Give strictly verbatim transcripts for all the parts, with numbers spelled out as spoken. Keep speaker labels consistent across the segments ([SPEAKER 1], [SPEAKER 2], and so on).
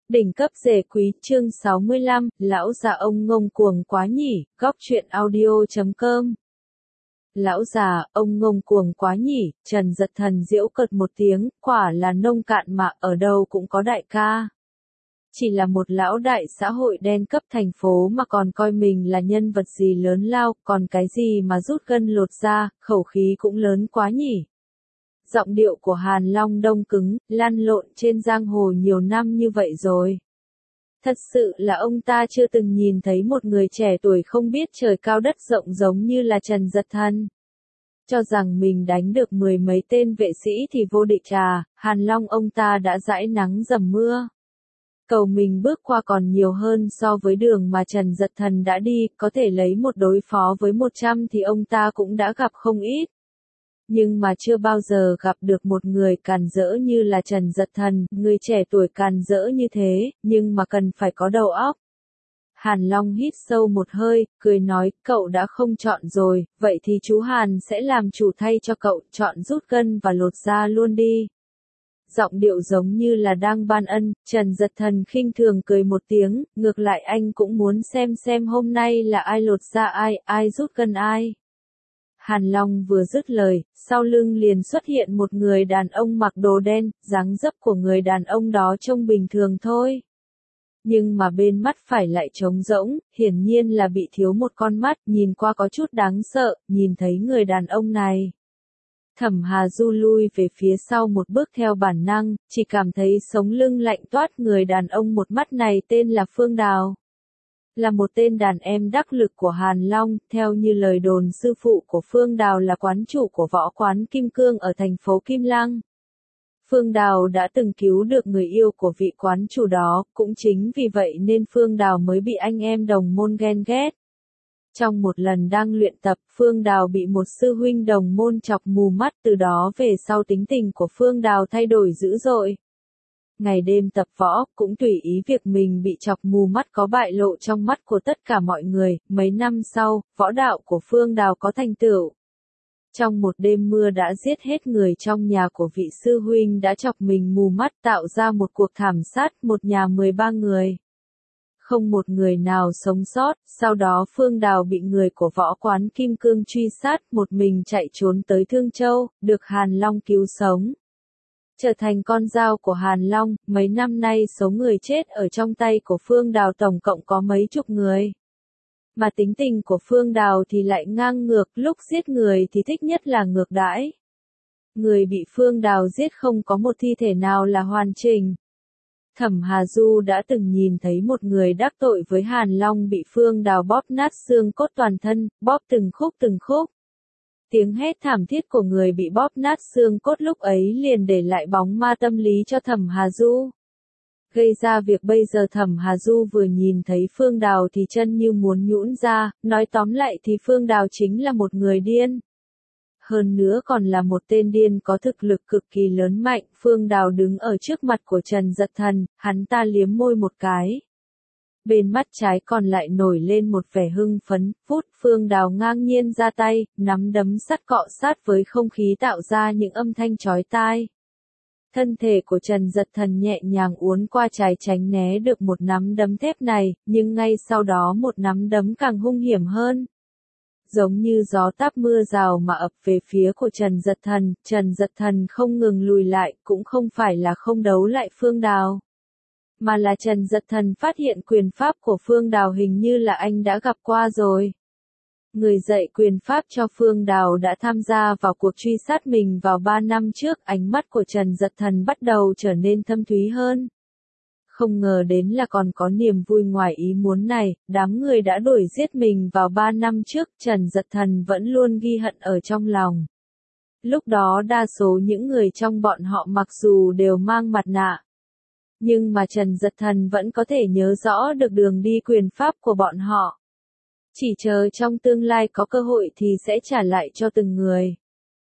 [SPEAKER 1] Đỉnh cấp rể quý chương sáu mươi lăm, lão già ông ngông cuồng quá nhỉ, góc truyện audio chấm com. Lão già, ông ngông cuồng quá nhỉ, Trần Dật Thần giễu cợt một tiếng, quả là nông cạn mà, ở đâu cũng có đại ca. Chỉ là một lão đại xã hội đen cấp thành phố mà còn coi mình là nhân vật gì lớn lao, còn cái gì mà rút gân lột da, khẩu khí cũng lớn quá nhỉ. Giọng điệu của Hàn Long đông cứng, lăn lộn trên giang hồ nhiều năm như vậy rồi. Thật sự là ông ta chưa từng nhìn thấy một người trẻ tuổi không biết trời cao đất rộng giống như là Trần Dật Thần. Cho rằng mình đánh được mười mấy tên vệ sĩ thì vô địch à, Hàn Long ông ta đã dãi nắng dầm mưa. Cầu mình bước qua còn nhiều hơn so với đường mà Trần Dật Thần đã đi, có thể lấy một đối phó với một trăm thì ông ta cũng đã gặp không ít. Nhưng mà chưa bao giờ gặp được một người càn rỡ như là Trần Dật Thần, người trẻ tuổi càn rỡ như thế, nhưng mà cần phải có đầu óc. Hàn Long hít sâu một hơi, cười nói, cậu đã không chọn rồi, vậy thì chú Hàn sẽ làm chủ thay cho cậu, chọn rút gân và lột da luôn đi. Giọng điệu giống như là đang ban ân, Trần Dật Thần khinh thường cười một tiếng, ngược lại anh cũng muốn xem xem hôm nay là ai lột da ai, ai rút gân ai. Hàn Long vừa dứt lời, sau lưng liền xuất hiện một người đàn ông mặc đồ đen, dáng dấp của người đàn ông đó trông bình thường thôi. Nhưng mà bên mắt phải lại trống rỗng, hiển nhiên là bị thiếu một con mắt, nhìn qua có chút đáng sợ, nhìn thấy người đàn ông này. Thẩm Hà Du lui về phía sau một bước theo bản năng, chỉ cảm thấy sống lưng lạnh toát. Người đàn ông một mắt này tên là Phương Đào. Là một tên đàn em đắc lực của Hàn Long, theo như lời đồn sư phụ của Phương Đào là quán chủ của võ quán Kim Cương ở thành phố Kim Lăng. Phương Đào đã từng cứu được người yêu của vị quán chủ đó, cũng chính vì vậy nên Phương Đào mới bị anh em đồng môn ghen ghét. Trong một lần đang luyện tập, Phương Đào bị một sư huynh đồng môn chọc mù mắt, từ đó về sau tính tình của Phương Đào thay đổi dữ dội. Ngày đêm tập võ, cũng tùy ý việc mình bị chọc mù mắt có bại lộ trong mắt của tất cả mọi người. Mấy năm sau, võ đạo của Phương Đào có thành tựu. Trong một đêm mưa đã giết hết người trong nhà của vị sư huynh đã chọc mình mù mắt, tạo ra một cuộc thảm sát, một nhà mười ba người. Không một người nào sống sót, sau đó Phương Đào bị người của võ quán Kim Cương truy sát, một mình chạy trốn tới Thương Châu, được Hàn Long cứu sống. Trở thành con dao của Hàn Long, mấy năm nay số người chết ở trong tay của Phương Đào tổng cộng có mấy chục người. Mà tính tình của Phương Đào thì lại ngang ngược, lúc giết người thì thích nhất là ngược đãi. Người bị Phương Đào giết không có một thi thể nào là hoàn chỉnh. Thẩm Hà Du đã từng nhìn thấy một người đắc tội với Hàn Long bị Phương Đào bóp nát xương cốt toàn thân, bóp từng khúc từng khúc. Tiếng hét thảm thiết của người bị bóp nát xương cốt lúc ấy liền để lại bóng ma tâm lý cho Thẩm Hà Du. Gây ra việc bây giờ Thẩm Hà Du vừa nhìn thấy Phương Đào thì chân như muốn nhũn ra, nói tóm lại thì Phương Đào chính là một người điên. Hơn nữa còn là một tên điên có thực lực cực kỳ lớn mạnh. Phương Đào đứng ở trước mặt của Trần Dật Thần, hắn ta liếm môi một cái. Bên mắt trái còn lại nổi lên một vẻ hưng phấn, phút Phương Đào ngang nhiên ra tay, nắm đấm sắt cọ sát với không khí tạo ra những âm thanh chói tai. Thân thể của Trần Dật Thần nhẹ nhàng uốn qua trái tránh né được một nắm đấm thép này, nhưng ngay sau đó một nắm đấm càng hung hiểm hơn. Giống như gió táp mưa rào mà ập về phía của Trần Dật Thần, Trần Dật Thần không ngừng lùi lại, cũng không phải là không đấu lại Phương Đào. Mà là Trần Dật Thần phát hiện quyền pháp của Phương Đào hình như là anh đã gặp qua rồi. Người dạy quyền pháp cho Phương Đào đã tham gia vào cuộc truy sát mình vào ba năm trước, ánh mắt của Trần Dật Thần bắt đầu trở nên thâm thúy hơn. Không ngờ đến là còn có niềm vui ngoài ý muốn này, đám người đã đuổi giết mình vào ba năm trước, Trần Dật Thần vẫn luôn ghi hận ở trong lòng. Lúc đó đa số những người trong bọn họ mặc dù đều mang mặt nạ. Nhưng mà Trần Dật Thần vẫn có thể nhớ rõ được đường đi quyền pháp của bọn họ. Chỉ chờ trong tương lai có cơ hội thì sẽ trả lại cho từng người.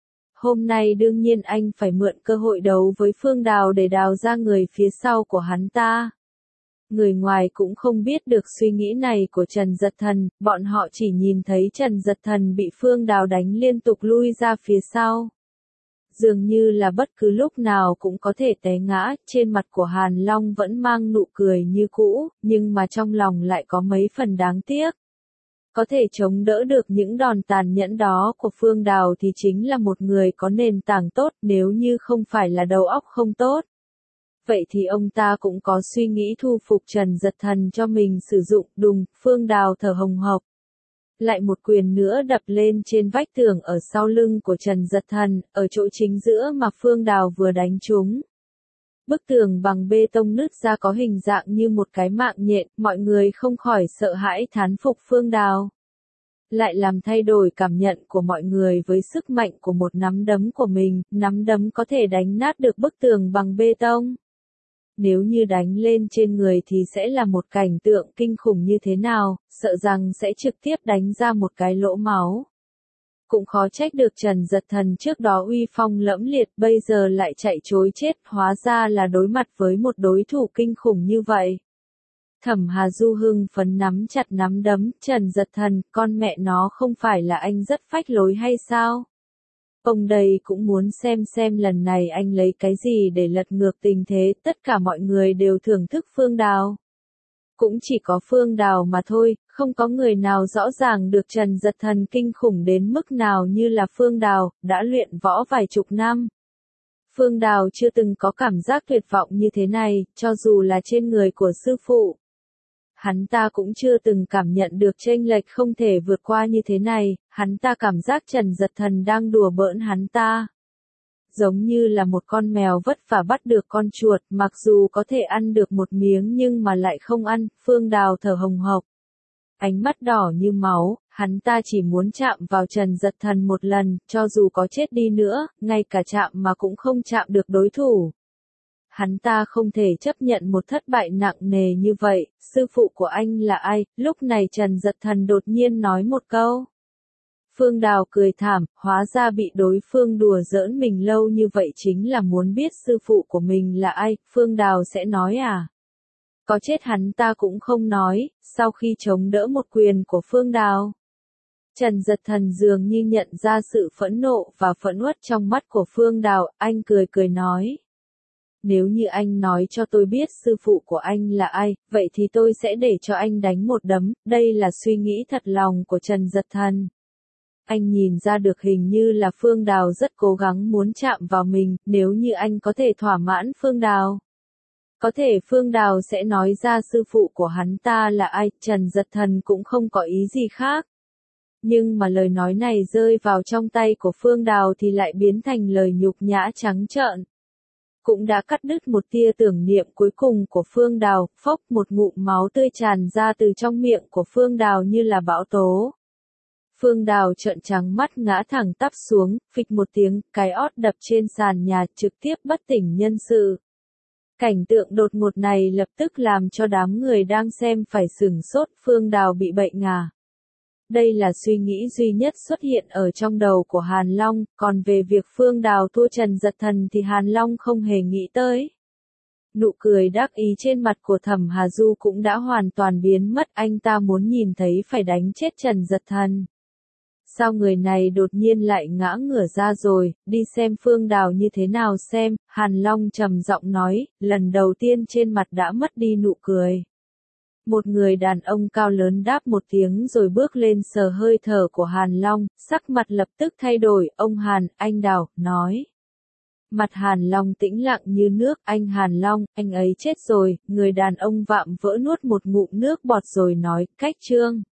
[SPEAKER 1] Hôm nay đương nhiên anh phải mượn cơ hội đấu với Phương Đào để đào ra người phía sau của hắn ta. Người ngoài cũng không biết được suy nghĩ này của Trần Dật Thần, bọn họ chỉ nhìn thấy Trần Dật Thần bị Phương Đào đánh liên tục lui ra phía sau. dường như là bất cứ lúc nào cũng có thể té ngã, trên mặt của Hàn Long vẫn mang nụ cười như cũ, nhưng mà trong lòng lại có mấy phần đáng tiếc. Có thể chống đỡ được những đòn tàn nhẫn đó của Phương Đào thì chính là một người có nền tảng tốt, nếu như không phải là đầu óc không tốt. Vậy thì ông ta cũng có suy nghĩ thu phục Trần Dật Thần cho mình sử dụng. Đùng, Phương Đào thở hồng hộc. Lại một quyền nữa đập lên trên vách tường ở sau lưng của Trần Dật Thần, ở chỗ chính giữa mà Phương Đào vừa đánh trúng. Bức tường bằng bê tông nứt ra có hình dạng như một cái mạng nhện, mọi người không khỏi sợ hãi thán phục Phương Đào. Lại làm thay đổi cảm nhận của mọi người với sức mạnh của một nắm đấm của mình, nắm đấm có thể đánh nát được bức tường bằng bê tông. Nếu như đánh lên trên người thì sẽ là một cảnh tượng kinh khủng như thế nào, sợ rằng sẽ trực tiếp đánh ra một cái lỗ máu. Cũng khó trách được Trần Dật Thần trước đó uy phong lẫm liệt, bây giờ lại chạy trối chết, hóa ra là đối mặt với một đối thủ kinh khủng như vậy. Thẩm Hà Du hưng phấn nắm chặt nắm đấm, Trần Dật Thần, con mẹ nó không phải là anh rất phách lối hay sao? Ông đây cũng muốn xem xem lần này anh lấy cái gì để lật ngược tình thế, tất cả mọi người đều thưởng thức Phương Đào. Cũng chỉ có Phương Đào mà thôi, không có người nào rõ ràng được Trần Dật Thần kinh khủng đến mức nào như là Phương Đào, đã luyện võ vài chục năm. Phương Đào chưa từng có cảm giác tuyệt vọng như thế này, cho dù là trên người của sư phụ. Hắn ta cũng chưa từng cảm nhận được chênh lệch không thể vượt qua như thế này, hắn ta cảm giác Trần Dật Thần đang đùa bỡn hắn ta. Giống như là một con mèo vất vả bắt được con chuột, mặc dù có thể ăn được một miếng nhưng mà lại không ăn. Phương Đào thở hồng hộc. Ánh mắt đỏ như máu, hắn ta chỉ muốn chạm vào Trần Dật Thần một lần, cho dù có chết đi nữa, ngay cả chạm mà cũng không chạm được đối thủ. Hắn ta không thể chấp nhận một thất bại nặng nề như vậy. Sư phụ của anh là ai? Lúc này Trần Dật Thần đột nhiên nói một câu. Phương Đào cười thảm, hóa ra bị đối phương đùa giỡn mình lâu như vậy chính là muốn biết sư phụ của mình là ai. Phương Đào sẽ nói à? Có chết hắn ta cũng không nói, sau khi chống đỡ một quyền của Phương Đào. Trần Dật Thần dường như nhận ra sự phẫn nộ và phẫn uất trong mắt của Phương Đào, anh cười cười nói. Nếu như anh nói cho tôi biết sư phụ của anh là ai, vậy thì tôi sẽ để cho anh đánh một đấm. Đây là suy nghĩ thật lòng của Trần Dật Thần. Anh nhìn ra được hình như là Phương Đào rất cố gắng muốn chạm vào mình, nếu như anh có thể thỏa mãn Phương Đào. Có thể Phương Đào sẽ nói ra sư phụ của hắn ta là ai, Trần Dật Thần cũng không có ý gì khác. Nhưng mà lời nói này rơi vào trong tay của Phương Đào thì lại biến thành lời nhục nhã trắng trợn. Cũng đã cắt đứt một tia tưởng niệm cuối cùng của Phương Đào, phốc một ngụm máu tươi tràn ra từ trong miệng của Phương Đào như là bão tố. Phương Đào trợn trắng mắt ngã thẳng tắp xuống, phịch một tiếng, cái ót đập trên sàn nhà trực tiếp bất tỉnh nhân sự. Cảnh tượng đột ngột này lập tức làm cho đám người đang xem phải sửng sốt. Phương Đào bị bệnh à? Đây là suy nghĩ duy nhất xuất hiện ở trong đầu của Hàn Long, còn về việc Phương Đào thua Trần Dật Thần thì Hàn Long không hề nghĩ tới. Nụ cười đắc ý trên mặt của Thẩm Hà Du cũng đã hoàn toàn biến mất, anh ta muốn nhìn thấy phải đánh chết Trần Dật Thần. Sao người này đột nhiên lại ngã ngửa ra rồi, đi xem Phương Đào như thế nào xem, Hàn Long trầm giọng nói, lần đầu tiên trên mặt đã mất đi nụ cười. Một người đàn ông cao lớn đáp một tiếng rồi bước lên sờ hơi thở của Hàn Long, sắc mặt lập tức thay đổi, ông Hàn, anh Đào, nói. Mặt Hàn Long tĩnh lặng như nước, anh Hàn Long, anh ấy chết rồi, người đàn ông vạm vỡ nuốt một ngụm nước bọt rồi nói, cách trương.